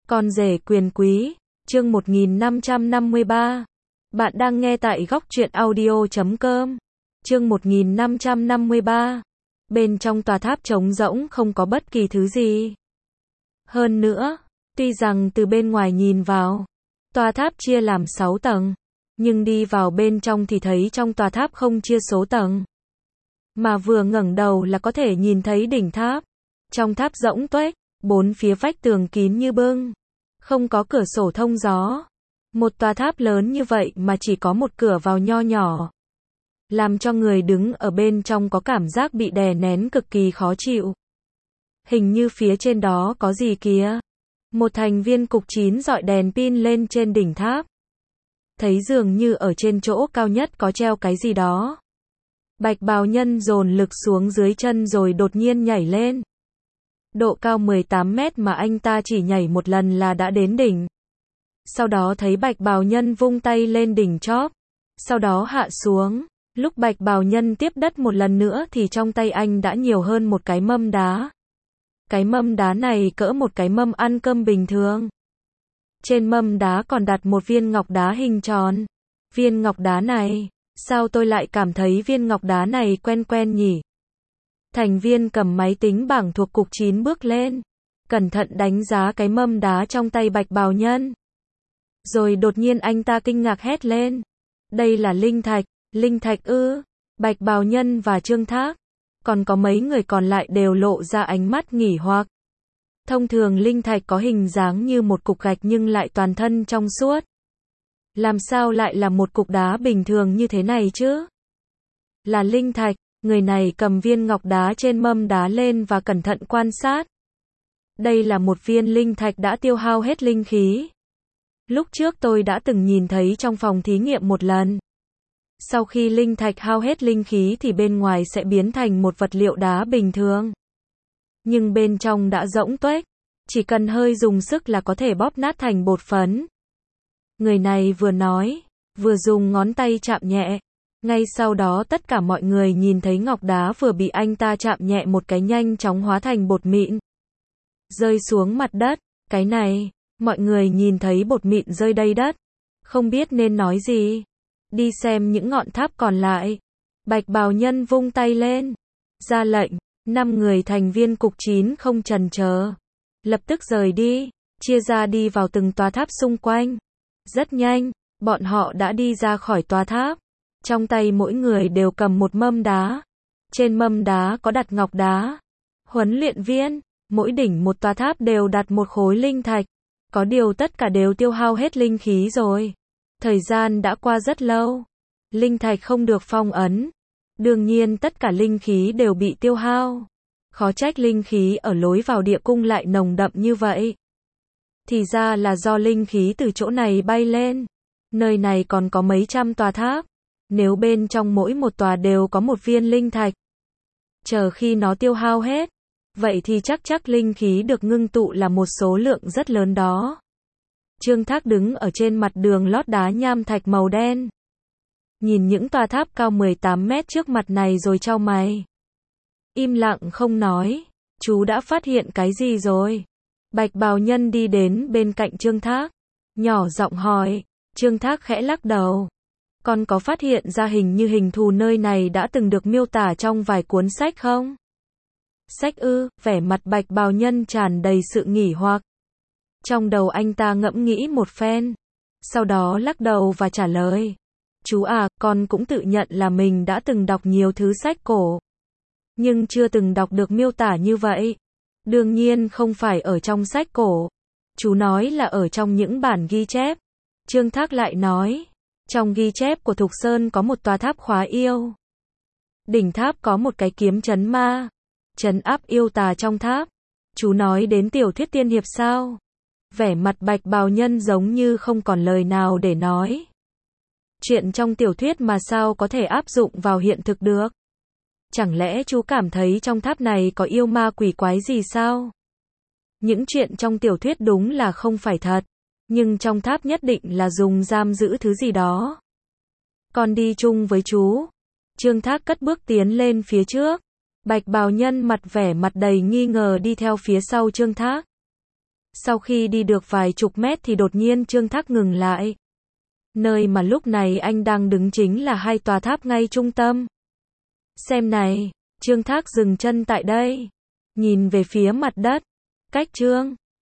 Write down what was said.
Con rể quyền quý, chương 1553. Bạn đang nghe tại góc truyện audio.com. Chương 1553. Bên trong tòa tháp trống rỗng không có bất kỳ thứ gì. Hơn nữa, tuy rằng từ bên ngoài nhìn vào, tòa tháp chia làm 6 tầng, nhưng đi vào bên trong thì thấy trong tòa tháp không chia số tầng. Mà vừa ngẩng đầu là có thể nhìn thấy đỉnh tháp. Trong tháp rỗng tuếch, bốn phía vách tường kín như bưng, không có cửa sổ thông gió. Một tòa tháp lớn như vậy mà chỉ có một cửa vào nho nhỏ, làm cho người đứng ở bên trong có cảm giác bị đè nén cực kỳ khó chịu. Hình như phía trên đó có gì kìa. Một thành viên cục 9 dọi đèn pin lên trên đỉnh tháp. Thấy dường như ở trên chỗ cao nhất có treo cái gì đó. Bạch bào nhân dồn lực xuống dưới chân rồi đột nhiên nhảy lên. Độ cao 18 mét mà anh ta chỉ nhảy một lần là đã đến đỉnh. Sau đó thấy bạch bào nhân vung tay lên đỉnh chóp. Sau đó hạ xuống. Lúc bạch bào nhân tiếp đất một lần nữa thì trong tay anh đã nhiều hơn một cái mâm đá. Cái mâm đá này cỡ một cái mâm ăn cơm bình thường. Trên mâm đá còn đặt một viên ngọc đá hình tròn. Viên ngọc đá này, sao tôi lại cảm thấy viên ngọc đá này quen quen nhỉ? Thành viên cầm máy tính bảng thuộc cục 9 bước lên, cẩn thận đánh giá cái mâm đá trong tay bạch bào nhân. Rồi đột nhiên anh ta kinh ngạc hét lên. Đây là linh thạch ư? Bạch bào nhân và Trương Thác, còn có mấy người còn lại đều lộ ra ánh mắt nghỉ hoặc. Thông thường linh thạch có hình dáng như một cục gạch nhưng lại toàn thân trong suốt. Làm sao lại là một cục đá bình thường như thế này chứ? Là linh thạch. Người này cầm viên ngọc đá trên mâm đá lên và cẩn thận quan sát. Đây là một viên linh thạch đã tiêu hao hết linh khí. Lúc trước tôi đã từng nhìn thấy trong phòng thí nghiệm một lần. Sau khi linh thạch hao hết linh khí thì bên ngoài sẽ biến thành một vật liệu đá bình thường. Nhưng bên trong đã rỗng tuếch, chỉ cần hơi dùng sức là có thể bóp nát thành bột phấn. Người này vừa nói, vừa dùng ngón tay chạm nhẹ. Ngay sau đó tất cả mọi người nhìn thấy ngọc đá vừa bị anh ta chạm nhẹ một cái nhanh chóng hóa thành bột mịn, rơi xuống mặt đất. Cái này, mọi người nhìn thấy bột mịn rơi đầy đất, không biết nên nói gì. Đi xem những ngọn tháp còn lại. Bạch bào nhân vung tay lên, ra lệnh. 5 người thành viên cục 9 không chần chờ, lập tức rời đi, chia ra đi vào từng tòa tháp xung quanh. Rất nhanh, bọn họ đã đi ra khỏi tòa tháp. Trong tay mỗi người đều cầm một mâm đá. Trên mâm đá có đặt ngọc đá. Huấn luyện viên, mỗi đỉnh một tòa tháp đều đặt một khối linh thạch. Có điều tất cả đều tiêu hao hết linh khí rồi. Thời gian đã qua rất lâu. Linh thạch không được phong ấn. Đương nhiên tất cả linh khí đều bị tiêu hao. Khó trách linh khí ở lối vào địa cung lại nồng đậm như vậy. Thì ra là do linh khí từ chỗ này bay lên. Nơi này còn có mấy trăm tòa tháp. Nếu bên trong mỗi một tòa đều có một viên linh thạch, chờ khi nó tiêu hao hết, vậy thì chắc linh khí được ngưng tụ là một số lượng rất lớn đó. Trương Thác đứng ở trên mặt đường lót đá nham thạch màu đen. Nhìn những tòa tháp cao 18 mét trước mặt này rồi chau mày. Im lặng không nói. Chú đã phát hiện cái gì rồi? Bạch bào nhân đi đến bên cạnh Trương Thác, nhỏ giọng hỏi. Trương Thác khẽ lắc đầu. Con có phát hiện ra hình thù nơi này đã từng được miêu tả trong vài cuốn sách không? Sách ư? Vẻ mặt bạch bào nhân tràn đầy sự nghỉ hoặc. Trong đầu anh ta ngẫm nghĩ một phen, sau đó lắc đầu và trả lời. Chú à, con cũng tự nhận là mình đã từng đọc nhiều thứ sách cổ, nhưng chưa từng đọc được miêu tả như vậy. Đương nhiên không phải ở trong sách cổ. Chú nói là ở trong những bản ghi chép. Trương Thác lại nói. Trong ghi chép của Thục Sơn có một tòa tháp khóa yêu. Đỉnh tháp có một cái kiếm trấn ma, trấn áp yêu tà trong tháp. Chú nói đến tiểu thuyết tiên hiệp sao? Vẻ mặt bạch bào nhân giống như không còn lời nào để nói. Chuyện trong tiểu thuyết mà sao có thể áp dụng vào hiện thực được? Chẳng lẽ chú cảm thấy trong tháp này có yêu ma quỷ quái gì sao? Những chuyện trong tiểu thuyết đúng là không phải thật. Nhưng trong tháp nhất định là dùng giam giữ thứ gì đó. Con đi chung với chú. Trương Thác cất bước tiến lên phía trước. Bạch bào nhân vẻ mặt đầy nghi ngờ đi theo phía sau Trương Thác. Sau khi đi được vài chục mét thì đột nhiên Trương Thác ngừng lại. Nơi mà lúc này anh đang đứng chính là hai tòa tháp ngay trung tâm. Xem này, Trương Thác dừng chân tại đây, nhìn về phía mặt đất, cách Trương